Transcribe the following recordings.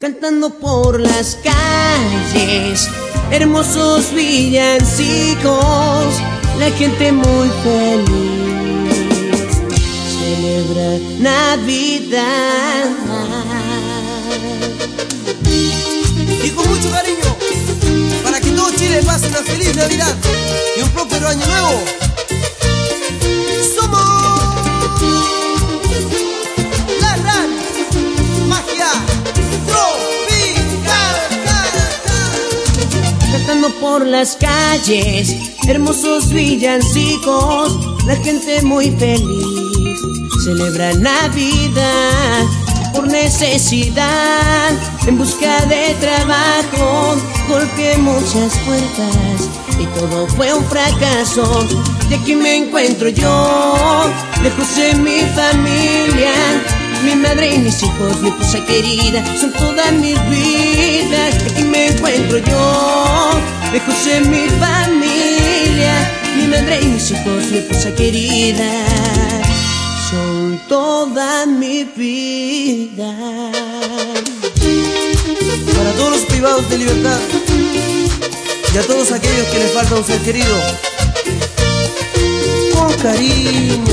cantando por las calles, hermosos villancicos, la gente muy feliz celebra Navidad. Y con mucho cariño, para que todo Chile pase una feliz Navidad y un próspero año nuevo. Cantando por las calles, hermosos villancicos, la gente muy feliz celebra Navidad. Por necesidad, en busca de trabajo, golpeé muchas puertas y todo fue un fracaso. Y aquí me encuentro yo, lejos de mi familia, mi madre y mis hijos, mi esposa querida, son toda mi vida. Aquí me encuentro yo, lejos de mi familia, mi madre y mis hijos, mi esposa querida, son toda mi vida. Para todos los privados de libertad y a todos aquellos que les falta un ser querido, con cariño.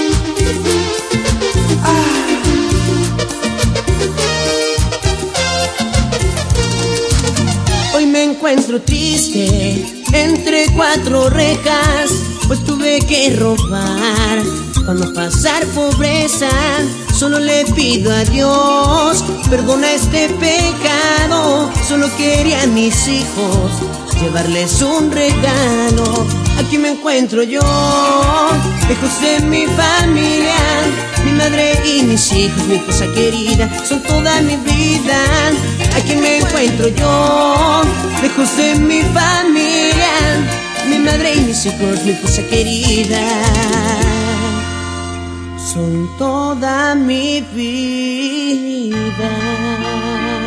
Hoy me encuentro triste entre cuatro rejas, pues tuve que robar para no pasar pobreza. Solo le pido a Dios, perdona este pecado. Solo quería a mis hijos llevarles un regalo. Aquí me encuentro yo, lejos de mi familia, mi madre y mis hijos, mi esposa querida, son toda mi vida. Aquí me encuentro yo, lejos de mi familia, mi madre y mis hijos, mi esposa querida, son toda mi vida.